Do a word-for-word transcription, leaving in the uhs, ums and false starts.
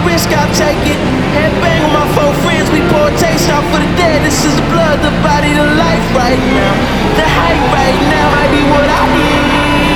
risk, I'll take it. Headbang with my four friends, we pour a taste out for the dead. This is the blood, the body, the life right now. The hype right now might be what I need.